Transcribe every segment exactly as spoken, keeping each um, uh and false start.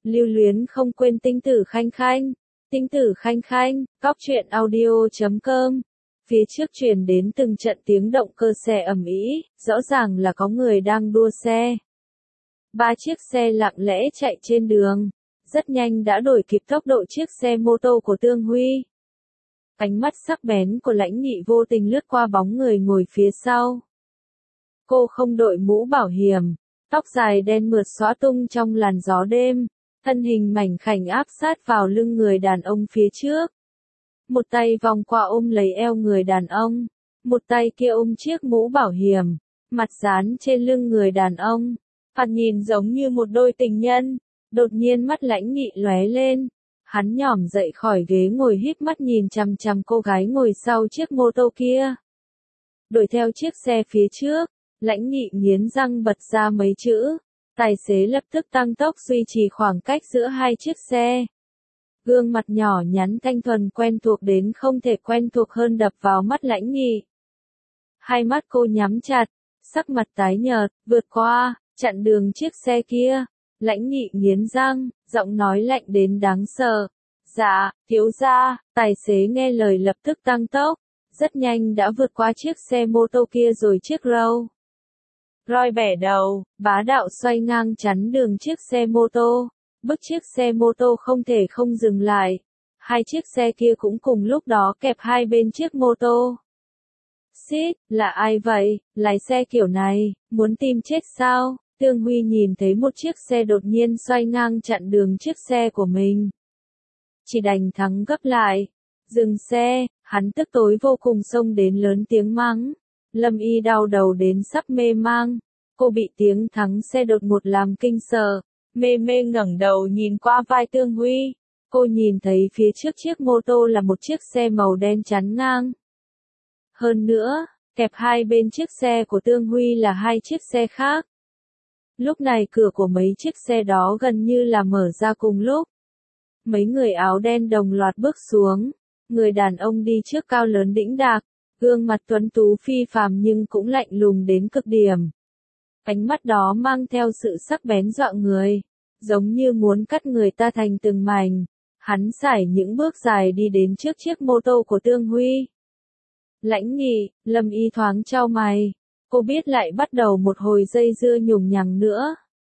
Lưu luyến không quên tinh tử khanh khanh. Tinh tử khanh khanh, cóc truyện audio chấm com. Phía trước truyền đến từng trận tiếng động cơ xe ầm ĩ, rõ ràng là có người đang đua xe. Ba chiếc xe lặng lẽ chạy trên đường, rất nhanh đã đuổi kịp tốc độ chiếc xe mô tô của Tương Huy. Ánh mắt sắc bén của Lãnh Nghị vô tình lướt qua bóng người ngồi phía sau. Cô không đội mũ bảo hiểm, tóc dài đen mượt xõa tung trong làn gió đêm, thân hình mảnh khảnh áp sát vào lưng người đàn ông phía trước. Một tay vòng qua ôm lấy eo người đàn ông, một tay kia ôm chiếc mũ bảo hiểm, mặt dán trên lưng người đàn ông. Thoạt nhìn giống như một đôi tình nhân. Đột nhiên mắt Lãnh Nghị lóe lên, hắn nhỏm dậy khỏi ghế ngồi híp mắt nhìn chằm chằm cô gái ngồi sau chiếc mô tô kia. Đuổi theo chiếc xe phía trước, Lãnh Nghị nghiến răng bật ra mấy chữ. Tài xế lập tức tăng tốc duy trì khoảng cách giữa hai chiếc xe. Gương mặt nhỏ nhắn thanh thuần quen thuộc đến không thể quen thuộc hơn đập vào mắt Lãnh Nghị. Hai mắt cô nhắm chặt, sắc mặt tái nhợt, vượt qua, chặn đường chiếc xe kia. Lãnh Nghị nghiến răng, giọng nói lạnh đến đáng sợ. Dạ, thiếu gia. Tài xế nghe lời lập tức tăng tốc, rất nhanh đã vượt qua chiếc xe mô tô kia rồi chiếc Rolls Royce bẻ đầu, bá đạo xoay ngang chắn đường chiếc xe mô tô, bức chiếc xe mô tô không thể không dừng lại. Hai chiếc xe kia cũng cùng lúc đó kẹp hai bên chiếc mô tô. Xít, là ai vậy, lái xe kiểu này, muốn tìm chết sao? Tương Huy nhìn thấy một chiếc xe đột nhiên xoay ngang chặn đường chiếc xe của mình. Chỉ đành thắng gấp lại. Dừng xe, hắn tức tối vô cùng xông đến lớn tiếng mắng. Lâm Y đau đầu đến sắp mê mang. Cô bị tiếng thắng xe đột ngột làm kinh sợ. Mê mê ngẩng đầu nhìn qua vai Tương Huy. Cô nhìn thấy phía trước chiếc mô tô là một chiếc xe màu đen chắn ngang. Hơn nữa, kẹp hai bên chiếc xe của Tương Huy là hai chiếc xe khác. Lúc này cửa của mấy chiếc xe đó gần như là mở ra cùng lúc. Mấy người áo đen đồng loạt bước xuống. Người đàn ông đi trước cao lớn đĩnh đạc, gương mặt tuấn tú phi phàm nhưng cũng lạnh lùng đến cực điểm. Ánh mắt đó mang theo sự sắc bén dọa người, giống như muốn cắt người ta thành từng mảnh. Hắn sải những bước dài đi đến trước chiếc mô tô của Tương Huy. Lãnh Nghị, Lâm Y thoáng chau mày. Cô biết lại bắt đầu một hồi dây dưa nhùng nhằng nữa.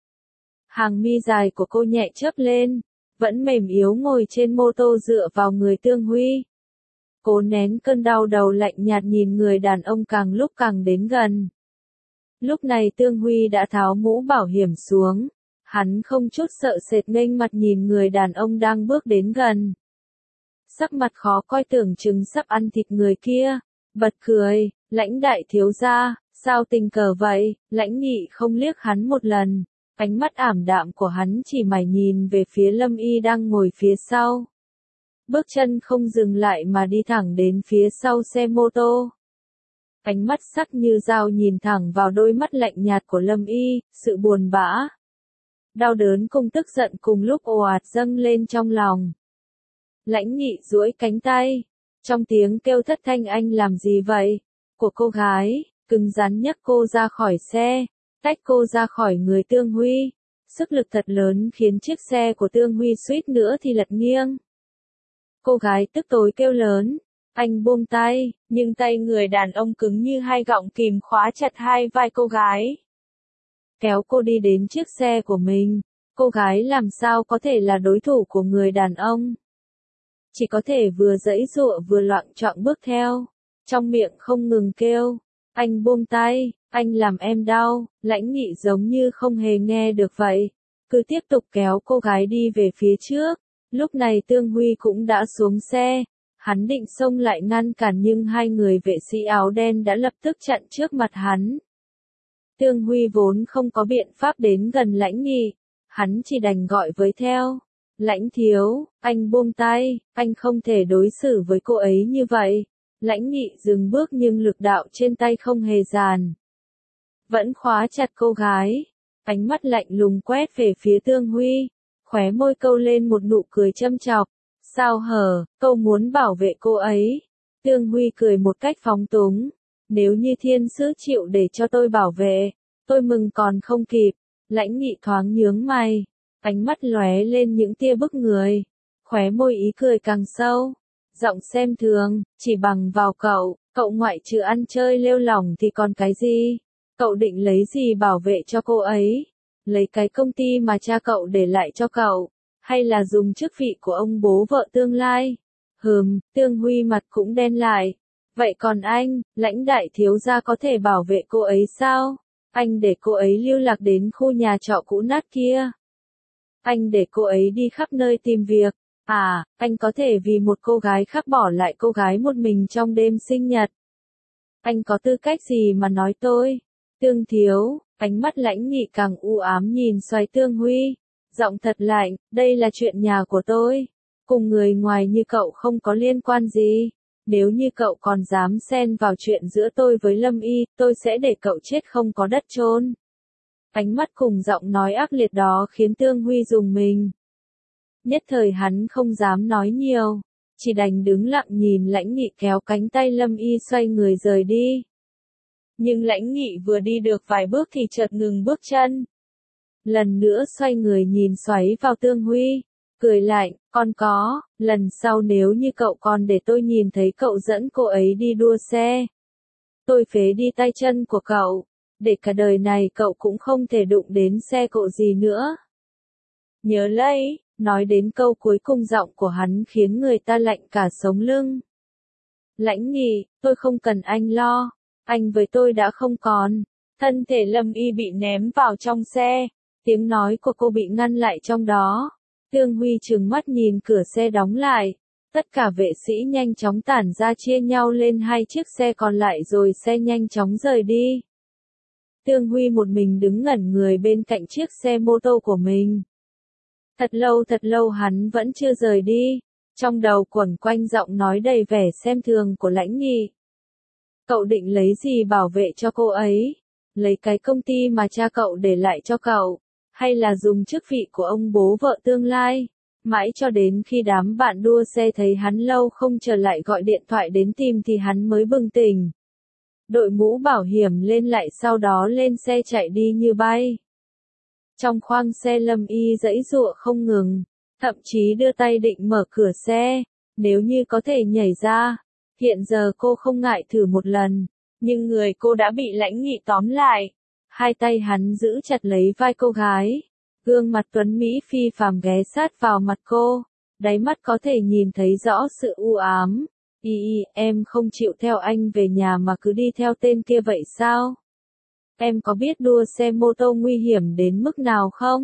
Hàng mi dài của cô nhẹ chớp lên, vẫn mềm yếu ngồi trên mô tô dựa vào người Tương Huy. Cố nén cơn đau đầu lạnh nhạt nhìn người đàn ông càng lúc càng đến gần. Lúc này Tương Huy đã tháo mũ bảo hiểm xuống, hắn không chút sợ sệt nghênh mặt nhìn người đàn ông đang bước đến gần. Sắc mặt khó coi tưởng chừng sắp ăn thịt người kia, bật cười, Lãnh đại thiếu gia. Sao tình cờ vậy? Lãnh Nghị không liếc hắn một lần, ánh mắt ảm đạm của hắn chỉ mải nhìn về phía Lâm Y đang ngồi phía sau. Bước chân không dừng lại mà đi thẳng đến phía sau xe mô tô. Ánh mắt sắc như dao nhìn thẳng vào đôi mắt lạnh nhạt của Lâm Y, sự buồn bã, đau đớn cùng tức giận cùng lúc ồ ạt dâng lên trong lòng. Lãnh Nghị duỗi cánh tay, trong tiếng kêu thất thanh anh làm gì vậy? Của cô gái. Cứng rắn nhấc cô ra khỏi xe, tách cô ra khỏi người Tương Huy. Sức lực thật lớn khiến chiếc xe của Tương Huy suýt nữa thì lật nghiêng. Cô gái tức tối kêu lớn, anh buông tay, nhưng tay người đàn ông cứng như hai gọng kìm khóa chặt hai vai cô gái. Kéo cô đi đến chiếc xe của mình, cô gái làm sao có thể là đối thủ của người đàn ông. Chỉ có thể vừa giãy giụa vừa loạng choạng bước theo, trong miệng không ngừng kêu. Anh buông tay, anh làm em đau. Lãnh Nghị giống như không hề nghe được vậy, cứ tiếp tục kéo cô gái đi về phía trước. Lúc này Tương Huy cũng đã xuống xe, hắn định xông lại ngăn cản nhưng hai người vệ sĩ áo đen đã lập tức chặn trước mặt hắn. Tương Huy vốn không có biện pháp đến gần Lãnh Nghị, hắn chỉ đành gọi với theo. Lãnh thiếu, anh buông tay, anh không thể đối xử với cô ấy như vậy. Lãnh Nghị dừng bước nhưng lực đạo trên tay không hề dàn. Vẫn khóa chặt cô gái. Ánh mắt lạnh lùng quét về phía Tương Huy. Khóe môi câu lên một nụ cười châm chọc. Sao hở, câu muốn bảo vệ cô ấy. Tương Huy cười một cách phóng túng. Nếu như thiên sứ chịu để cho tôi bảo vệ, tôi mừng còn không kịp. Lãnh Nghị thoáng nhướng mày. Ánh mắt lóe lên những tia bức người. Khóe môi ý cười càng sâu. Giọng xem thường, chỉ bằng vào cậu, cậu ngoại trừ ăn chơi lêu lỏng thì còn cái gì? Cậu định lấy gì bảo vệ cho cô ấy? Lấy cái công ty mà cha cậu để lại cho cậu? Hay là dùng chức vị của ông bố vợ tương lai? Hừm, Tương Huy mặt cũng đen lại. Vậy còn anh, Lãnh đại thiếu gia có thể bảo vệ cô ấy sao? Anh để cô ấy lưu lạc đến khu nhà trọ cũ nát kia. Anh để cô ấy đi khắp nơi tìm việc. À, anh có thể vì một cô gái khác bỏ lại cô gái một mình trong đêm sinh nhật. Anh có tư cách gì mà nói tôi? Tương thiếu, ánh mắt Lãnh Nghị càng u ám nhìn xoáy Tương Huy. Giọng thật lạnh, đây là chuyện nhà của tôi. Cùng người ngoài như cậu không có liên quan gì. Nếu như cậu còn dám xen vào chuyện giữa tôi với Lâm Y, tôi sẽ để cậu chết không có đất chôn. Ánh mắt cùng giọng nói ác liệt đó khiến Tương Huy rùng mình. Nhất thời hắn không dám nói nhiều, chỉ đành đứng lặng nhìn Lãnh Nghị kéo cánh tay Lâm Y xoay người rời đi. Nhưng Lãnh Nghị vừa đi được vài bước thì chợt ngừng bước chân. Lần nữa xoay người nhìn xoáy vào Tương Huy, cười lạnh, còn có, lần sau nếu như cậu còn để tôi nhìn thấy cậu dẫn cô ấy đi đua xe. Tôi phế đi tay chân của cậu, để cả đời này cậu cũng không thể đụng đến xe cộ gì nữa. Nhớ lấy. Nói đến câu cuối cùng giọng của hắn khiến người ta lạnh cả sống lưng. Lãnh Nghị, tôi không cần anh lo, anh với tôi đã không còn. Thân thể Lâm Y bị ném vào trong xe, tiếng nói của cô bị ngăn lại trong đó. Tương Huy trừng mắt nhìn cửa xe đóng lại, tất cả vệ sĩ nhanh chóng tản ra chia nhau lên hai chiếc xe còn lại rồi xe nhanh chóng rời đi. Tương Huy một mình đứng ngẩn người bên cạnh chiếc xe mô tô của mình. Thật lâu thật lâu hắn vẫn chưa rời đi, trong đầu quẩn quanh giọng nói đầy vẻ xem thường của Lãnh Nghị. Cậu định lấy gì bảo vệ cho cô ấy? Lấy cái công ty mà cha cậu để lại cho cậu? Hay là dùng chức vị của ông bố vợ tương lai? Mãi cho đến khi đám bạn đua xe thấy hắn lâu không trở lại gọi điện thoại đến tìm thì hắn mới bừng tỉnh. Đội mũ bảo hiểm lên lại sau đó lên xe chạy đi như bay. Trong khoang xe Lâm Y giãy giụa không ngừng, thậm chí đưa tay định mở cửa xe, nếu như có thể nhảy ra. Hiện giờ cô không ngại thử một lần, nhưng người cô đã bị Lãnh Nghị tóm lại. Hai tay hắn giữ chặt lấy vai cô gái, gương mặt tuấn Mỹ phi phàm ghé sát vào mặt cô, đáy mắt có thể nhìn thấy rõ sự u ám. Y y, em không chịu theo anh về nhà mà cứ đi theo tên kia vậy sao? Em có biết đua xe mô tô nguy hiểm đến mức nào không?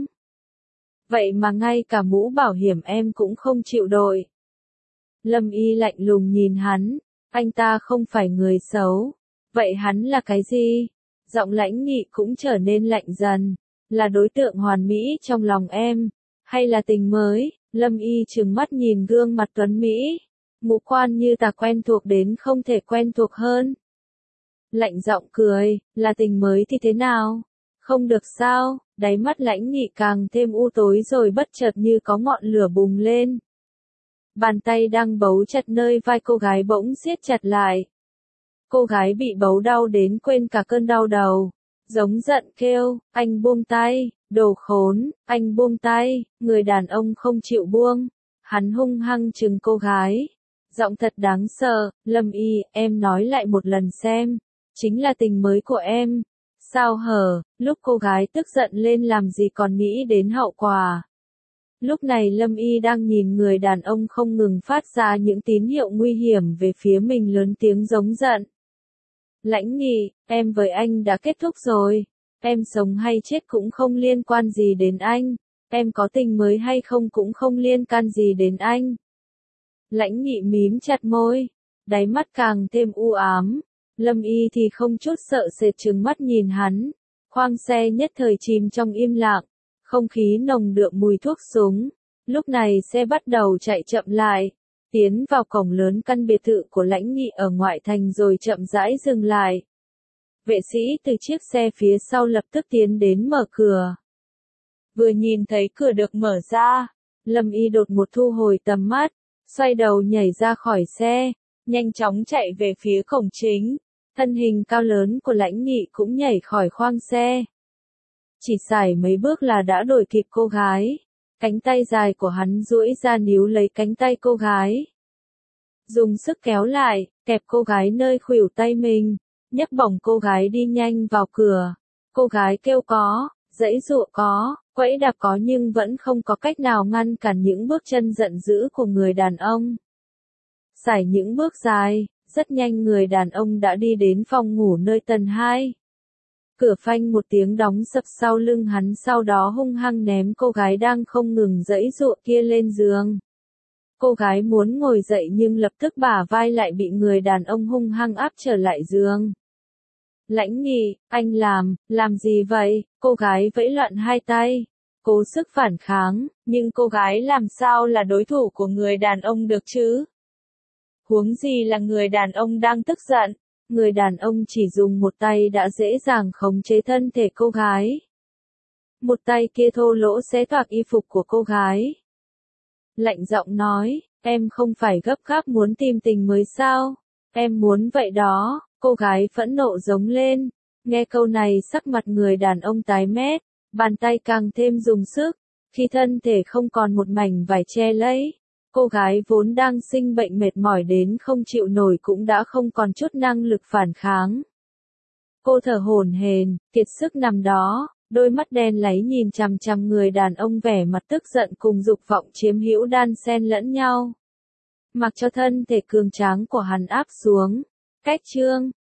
Vậy mà ngay cả mũ bảo hiểm em cũng không chịu đội. Lâm Y lạnh lùng nhìn hắn, anh ta không phải người xấu. Vậy hắn là cái gì? Giọng Lãnh Nghị cũng trở nên lạnh dần. Là đối tượng hoàn mỹ trong lòng em, hay là tình mới? Lâm Y trừng mắt nhìn gương mặt tuấn Mỹ, ngũ quan như ta quen thuộc đến không thể quen thuộc hơn. Lạnh giọng cười, là tình mới thì thế nào? Không được sao? Đáy mắt Lãnh Nghị càng thêm u tối rồi bất chợt như có ngọn lửa bùng lên. Bàn tay đang bấu chặt nơi vai cô gái bỗng siết chặt lại. Cô gái bị bấu đau đến quên cả cơn đau đầu. Giống giận kêu, anh buông tay, đồ khốn, anh buông tay, người đàn ông không chịu buông. Hắn hung hăng trừng cô gái. Giọng thật đáng sợ, Lâm Y, em nói lại một lần xem. Chính là tình mới của em. Sao hở, lúc cô gái tức giận lên làm gì còn nghĩ đến hậu quả. Lúc này Lâm Y đang nhìn người đàn ông không ngừng phát ra những tín hiệu nguy hiểm về phía mình lớn tiếng giống giận. Lãnh Nghị, em với anh đã kết thúc rồi. Em sống hay chết cũng không liên quan gì đến anh. Em có tình mới hay không cũng không liên can gì đến anh. Lãnh Nghị mím chặt môi, đáy mắt càng thêm u ám. Lâm Y thì không chút sợ sệt trừng mắt nhìn hắn. Khoang xe nhất thời chìm trong im lặng, không khí nồng đượm mùi thuốc súng. Lúc này xe bắt đầu chạy chậm lại, tiến vào cổng lớn căn biệt thự của Lãnh Nghị ở ngoại thành rồi chậm rãi dừng lại. Vệ sĩ từ chiếc xe phía sau lập tức tiến đến mở cửa. Vừa nhìn thấy cửa được mở ra, Lâm Y đột một thu hồi tầm mắt, xoay đầu nhảy ra khỏi xe, nhanh chóng chạy về phía cổng chính. Thân hình cao lớn của Lãnh Nghị cũng nhảy khỏi khoang xe. Chỉ xài mấy bước là đã đuổi kịp cô gái. Cánh tay dài của hắn duỗi ra níu lấy cánh tay cô gái. Dùng sức kéo lại, kẹp cô gái nơi khuỷu tay mình, nhấc bổng cô gái đi nhanh vào cửa. Cô gái kêu có, giãy giụa có, quẫy đạp có nhưng vẫn không có cách nào ngăn cản những bước chân giận dữ của người đàn ông. Sải những bước dài, rất nhanh người đàn ông đã đi đến phòng ngủ nơi tầng hai. Cửa phanh một tiếng đóng sập sau lưng hắn, sau đó hung hăng ném cô gái đang không ngừng giãy giụa kia lên giường. Cô gái muốn ngồi dậy nhưng lập tức bả vai lại bị người đàn ông hung hăng áp trở lại giường. Lãnh Nghị, anh làm, làm gì vậy? Cô gái vẫy loạn hai tay, cố sức phản kháng, nhưng cô gái làm sao là đối thủ của người đàn ông được chứ? Huống gì là người đàn ông đang tức giận, người đàn ông chỉ dùng một tay đã dễ dàng khống chế thân thể cô gái. Một tay kia thô lỗ xé toạc y phục của cô gái. Lạnh giọng nói, em không phải gấp gáp muốn tìm tình mới sao? Em muốn vậy đó, cô gái phẫn nộ giống lên. Nghe câu này sắc mặt người đàn ông tái mét, bàn tay càng thêm dùng sức, khi thân thể không còn một mảnh vải che lấy. Cô gái vốn đang sinh bệnh mệt mỏi đến không chịu nổi cũng đã không còn chút năng lực phản kháng. Cô thở hổn hển, kiệt sức nằm đó, đôi mắt đen láy nhìn chằm chằm người đàn ông, vẻ mặt tức giận cùng dục vọng chiếm hữu đan xen lẫn nhau. Mặc cho thân thể cường tráng của hắn áp xuống. Cách chương